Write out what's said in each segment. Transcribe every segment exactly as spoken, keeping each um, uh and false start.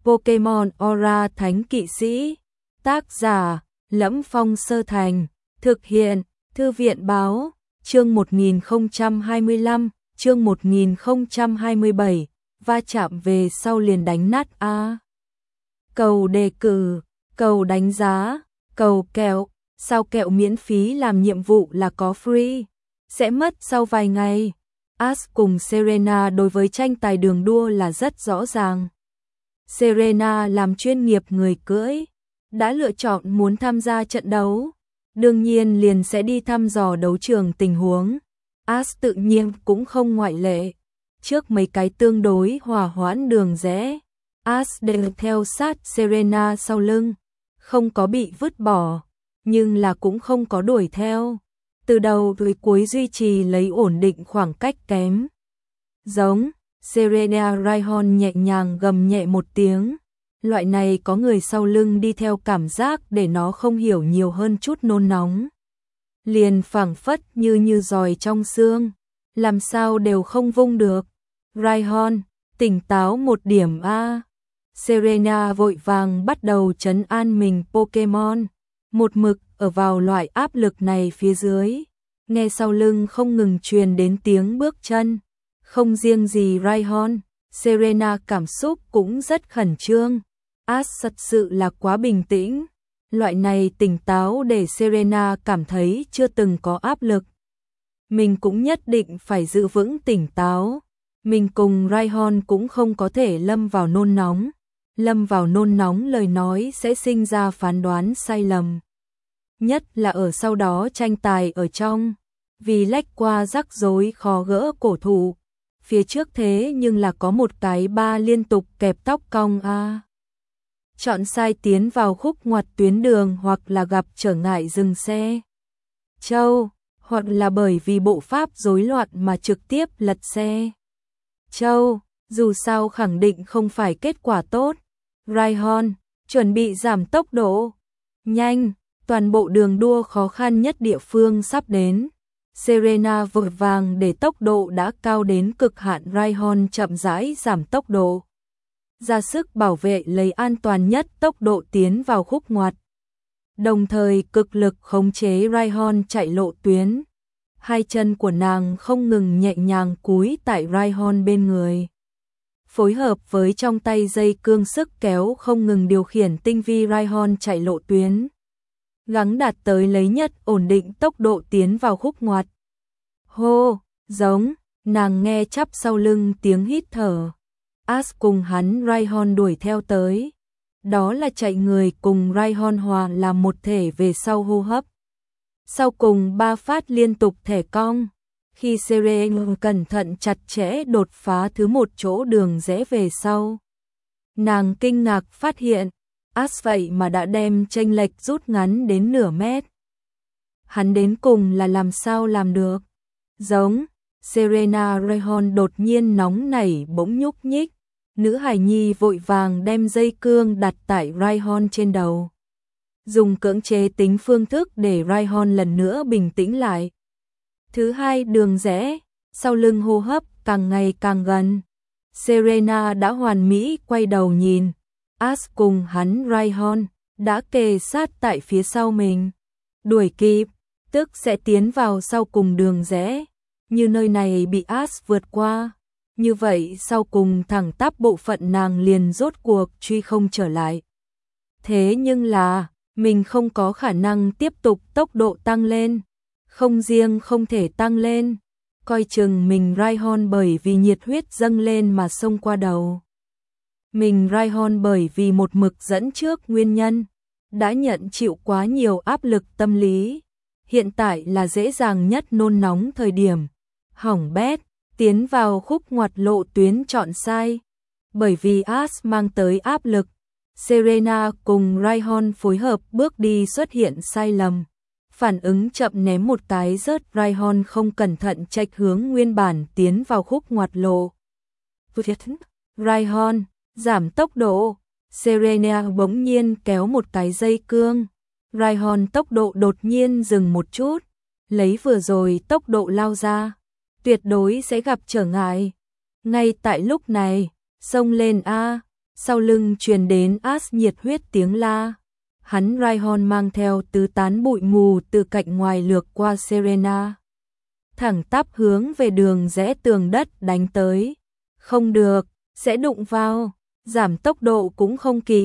Pokemon Aura Thánh Kỵ Sĩ. Tác giả: Lẫm Phong Sơ Thành. Thực hiện: Thư viện báo. Chương một nghìn không trăm hai mươi lăm, chương một nghìn không trăm hai mươi bảy, va chạm về sau liền đánh nát a. Cầu đề cử, cầu đánh giá, cầu kẹo, sao kẹo miễn phí làm nhiệm vụ là có free, sẽ mất sau vài ngày. Ash cùng Serena đối với tranh tài đường đua là rất rõ ràng. Serena làm chuyên nghiệp người cưỡi, đã lựa chọn muốn tham gia trận đấu, đương nhiên liền sẽ đi thăm dò đấu trường tình huống. Ash tự nhiên cũng không ngoại lệ. Trước mấy cái tương đối hòa hoãn đường rẽ, Ash đều theo sát Serena sau lưng, không có bị vứt bỏ, nhưng là cũng không có đuổi theo. Từ đầu tới cuối duy trì lấy ổn định khoảng cách kém. Giống, Serena Raihon nhẹ nhàng gầm nhẹ một tiếng. Loại này có người sau lưng đi theo cảm giác để nó không hiểu nhiều hơn chút nôn nóng. Liền phảng phất như như giòi trong xương, làm sao đều không vung được. Raihon, tỉnh táo một điểm a. Serena vội vàng bắt đầu trấn an mình Pokemon, một mực ở vào loại áp lực này phía dưới. Nghe sau lưng không ngừng truyền đến tiếng bước chân, không riêng gì Raihon, Serena cảm xúc cũng rất khẩn trương. Ash thật sự là quá bình tĩnh, loại này tỉnh táo để Serena cảm thấy chưa từng có áp lực. Mình cũng nhất định phải giữ vững tỉnh táo. Mình cùng Raihon cũng không có thể lâm vào nôn nóng. Lâm vào nôn nóng lời nói sẽ sinh ra phán đoán sai lầm. Nhất là ở sau đó tranh tài ở trong, vì lách qua rắc rối khó gỡ cổ thụ. Phía trước thế nhưng là có một cái ba liên tục kẹp tóc cong a. À. Chọn sai tiến vào khúc ngoặt tuyến đường hoặc là gặp trở ngại dừng xe. Châu, hoặc là bởi vì bộ pháp rối loạn mà trực tiếp lật xe. Châu, dù sao khẳng định không phải kết quả tốt. Raihon, chuẩn bị giảm tốc độ. Nhanh, toàn bộ đường đua khó khăn nhất địa phương sắp đến. Serena vội vàng để tốc độ đã cao đến cực hạn, Raihon chậm rãi giảm tốc độ, ra sức bảo vệ lấy an toàn nhất tốc độ tiến vào khúc ngoặt. Đồng thời cực lực khống chế Raihon chạy lộ tuyến. Hai chân của nàng không ngừng nhẹ nhàng cúi tại Raihon bên người, phối hợp với trong tay dây cương sức kéo không ngừng điều khiển tinh vi Raihon chạy lộ tuyến, gắng đạt tới lấy nhất ổn định tốc độ tiến vào khúc ngoặt. Hô, giống, nàng nghe chắp sau lưng tiếng hít thở. Ash cùng hắn Raihon đuổi theo tới. Đó là chạy người cùng Raihon hòa làm một thể về sau hô hấp. Sau cùng ba phát liên tục thẻ cong. Khi Serena cẩn thận chặt chẽ đột phá thứ một chỗ đường rẽ về sau, nàng kinh ngạc phát hiện Ash vậy mà đã đem chênh lệch rút ngắn đến nửa mét. Hắn đến cùng là làm sao làm được? Giống, Serena Raihon đột nhiên nóng nảy bỗng nhúc nhích. Nữ hài nhi vội vàng đem dây cương đặt tại Raihon trên đầu, dùng cưỡng chế tính phương thức để Raihon lần nữa bình tĩnh lại. Thứ hai đường rẽ, sau lưng hô hấp càng ngày càng gần. Serena đã hoàn mỹ quay đầu nhìn. Ash cùng hắn Raihon đã kề sát tại phía sau mình. Đuổi kịp, tức sẽ tiến vào sau cùng đường rẽ. Như nơi này bị Ash vượt qua, như vậy sau cùng thẳng tắp bộ phận nàng liền rốt cuộc truy không trở lại. Thế nhưng là, mình không có khả năng tiếp tục tốc độ tăng lên. Không riêng không thể tăng lên, coi chừng mình Raihon bởi vì nhiệt huyết dâng lên mà xông qua đầu. Mình Raihon bởi vì một mực dẫn trước nguyên nhân, đã nhận chịu quá nhiều áp lực tâm lý. Hiện tại là dễ dàng nhất nôn nóng thời điểm. Hỏng bét, tiến vào khúc ngoặt lộ tuyến chọn sai. Bởi vì Ash mang tới áp lực, Serena cùng Raihon phối hợp bước đi xuất hiện sai lầm. Phản ứng chậm ném một cái rớt, Raihon không cẩn thận chệch hướng nguyên bản tiến vào khúc ngoặt lộ. Raihon, giảm tốc độ. Serena bỗng nhiên kéo một cái dây cương. Raihon tốc độ đột nhiên dừng một chút. Lấy vừa rồi tốc độ lao ra, tuyệt đối sẽ gặp trở ngại. Ngay tại lúc này, xông lên a. sau lưng truyền đến As nhiệt huyết tiếng la. Hắn Ryan mang theo tứ tán bụi mù từ cạnh ngoài lược qua Serena, thẳng tắp hướng về đường rẽ tường đất đánh tới. Không được, sẽ đụng vào, giảm tốc độ cũng không kịp.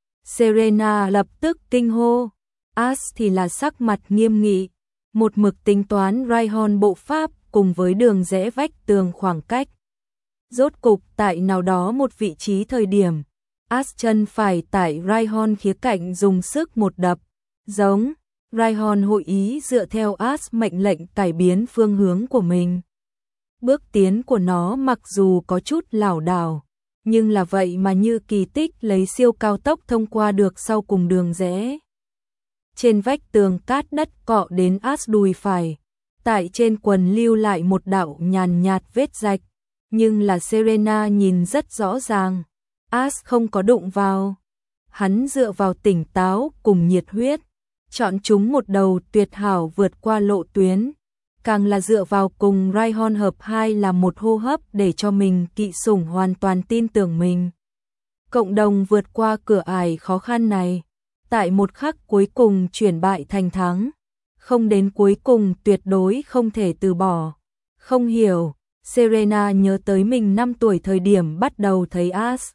Serena lập tức kinh hô, As thì là sắc mặt nghiêm nghị, một mực tính toán Ryan bộ pháp cùng với đường rẽ vách tường khoảng cách. Rốt cục tại nào đó một vị trí thời điểm, As chân phải tại Ryan khía cạnh dùng sức một đập, giống. Ryan hội ý dựa theo As mệnh lệnh cải biến phương hướng của mình. Bước tiến của nó mặc dù có chút lảo đảo, nhưng là vậy mà như kỳ tích lấy siêu cao tốc thông qua được sau cùng đường rẽ. Trên vách tường cát đất cọ đến As đùi phải, tại trên quần lưu lại một đạo nhàn nhạt vết rạch, nhưng là Serena nhìn rất rõ ràng, As không có đụng vào. Hắn dựa vào tỉnh táo cùng nhiệt huyết, chọn chúng một đầu tuyệt hảo vượt qua lộ tuyến, càng là dựa vào cùng Ryan hợp hai là một hô hấp để cho mình kỵ sủng hoàn toàn tin tưởng mình. Cộng đồng vượt qua cửa ải khó khăn này, tại một khắc cuối cùng chuyển bại thành thắng, không đến cuối cùng tuyệt đối không thể từ bỏ. Không hiểu, Serena nhớ tới mình năm tuổi thời điểm bắt đầu thấy As.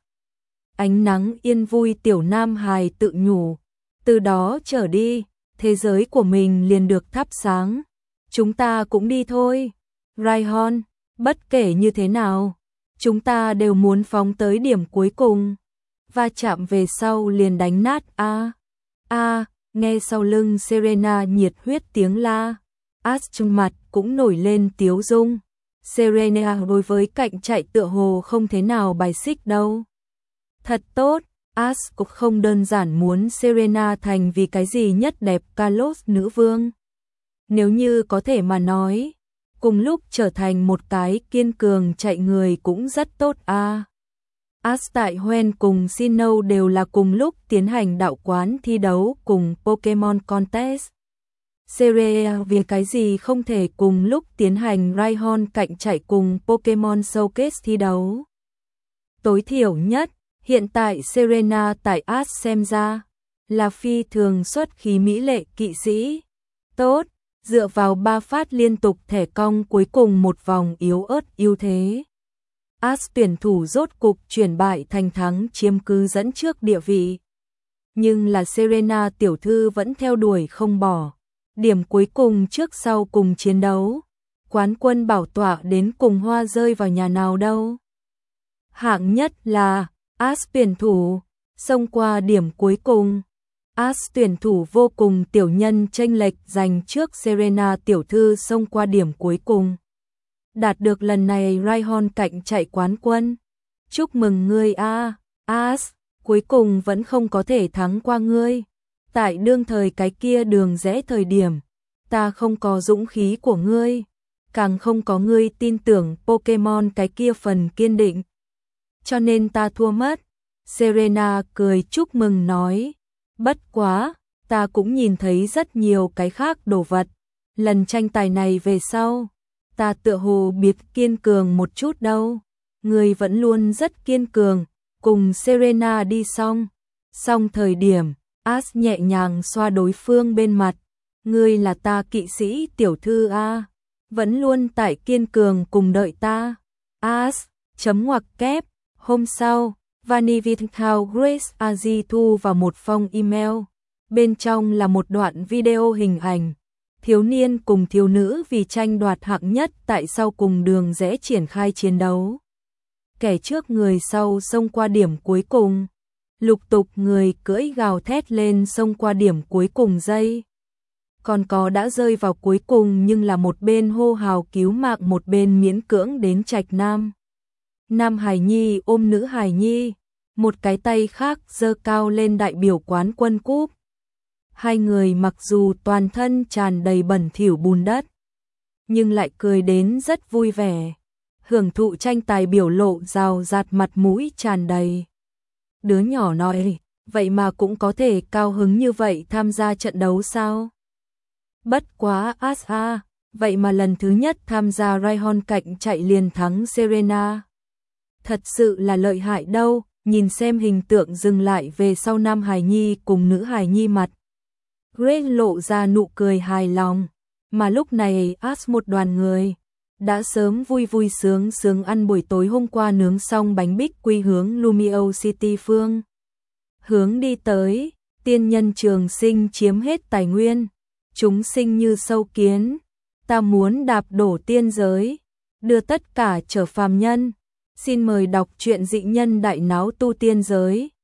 Ánh nắng yên vui tiểu nam hài tự nhủ, từ đó trở đi, thế giới của mình liền được thắp sáng. Chúng ta cũng đi thôi. Ryan, bất kể như thế nào, chúng ta đều muốn phóng tới điểm cuối cùng. Va chạm về sau liền đánh nát a. A, nghe sau lưng Serena nhiệt huyết tiếng la, As trên mặt cũng nổi lên tiếu dung. Serena đối với cạnh chạy tựa hồ không thế nào bài xích đâu. Thật tốt, As cũng không đơn giản muốn Serena thành vì cái gì nhất đẹp Carlos nữ vương. Nếu như có thể mà nói, cùng lúc trở thành một cái kiên cường chạy người cũng rất tốt a. À. As tại Hoenn cùng Sinnoh đều là cùng lúc tiến hành đạo quán thi đấu cùng Pokemon Contest. Serena vì cái gì không thể cùng lúc tiến hành Rhyhorn cạnh chạy cùng Pokemon Showcase thi đấu. Tối thiểu nhất, hiện tại Serena tại As xem ra là phi thường xuất khí mỹ lệ kỵ sĩ. Tốt, dựa vào ba phát liên tục thẻ cong cuối cùng một vòng yếu ớt ưu thế. As tuyển thủ rốt cục chuyển bại thành thắng chiếm cứ dẫn trước địa vị. Nhưng là Serena tiểu thư vẫn theo đuổi không bỏ. Điểm cuối cùng trước sau cùng chiến đấu. Quán quân bảo tọa đến cùng hoa rơi vào nhà nào đâu. Hạng nhất là As tuyển thủ, xông qua điểm cuối cùng. As tuyển thủ vô cùng tiểu nhân chênh lệch giành trước Serena tiểu thư xông qua điểm cuối cùng. Đạt được lần này Rhyhorn cạnh chạy quán quân. Chúc mừng ngươi a, As, cuối cùng vẫn không có thể thắng qua ngươi. Tại đương thời cái kia đường rẽ thời điểm, ta không có dũng khí của ngươi, càng không có ngươi tin tưởng Pokemon cái kia phần kiên định. Cho nên ta thua mất. Serena cười chúc mừng nói, bất quá, ta cũng nhìn thấy rất nhiều cái khác đồ vật. Lần tranh tài này về sau, ta tựa hồ biết kiên cường một chút đâu. Ngươi vẫn luôn rất kiên cường, cùng Serena đi xong. Xong thời điểm, As nhẹ nhàng xoa đối phương bên mặt. Ngươi là ta kỵ sĩ tiểu thư a, vẫn luôn tại kiên cường cùng đợi ta. As, chấm ngoặc kép, hôm sau, Vanivithao Grace Aji thu vào một phong email. Bên trong là một đoạn video hình ảnh. Thiếu niên cùng thiếu nữ vì tranh đoạt hạng nhất tại sau cùng đường rẽ triển khai chiến đấu. Kẻ trước người sau xông qua điểm cuối cùng. Lục tục người cưỡi gào thét lên xông qua điểm cuối cùng giây. Còn có đã rơi vào cuối cùng nhưng là một bên hô hào cứu mạng một bên miễn cưỡng đến trạch nam. Nam Hải Nhi ôm nữ Hải Nhi, một cái tay khác giơ cao lên đại biểu quán quân cúp. Hai người mặc dù toàn thân tràn đầy bẩn thỉu bùn đất, nhưng lại cười đến rất vui vẻ, hưởng thụ tranh tài biểu lộ rào rạt mặt mũi tràn đầy. Đứa nhỏ nói, vậy mà cũng có thể cao hứng như vậy tham gia trận đấu sao? Bất quá As a, vậy mà lần thứ nhất tham gia Rhyhorn cạnh chạy liền thắng Serena. Thật sự là lợi hại đâu, nhìn xem hình tượng dừng lại về sau nam hài nhi cùng nữ hài nhi mặt. Grace lộ ra nụ cười hài lòng, mà lúc này As một đoàn người đã sớm vui vui sướng sướng ăn buổi tối hôm qua nướng xong bánh bích quy hướng Lumio City phương. Hướng đi tới, tiên nhân trường sinh chiếm hết tài nguyên, chúng sinh như sâu kiến, ta muốn đạp đổ tiên giới, đưa tất cả trở phàm nhân. Xin mời đọc truyện dị nhân đại náo tu tiên giới.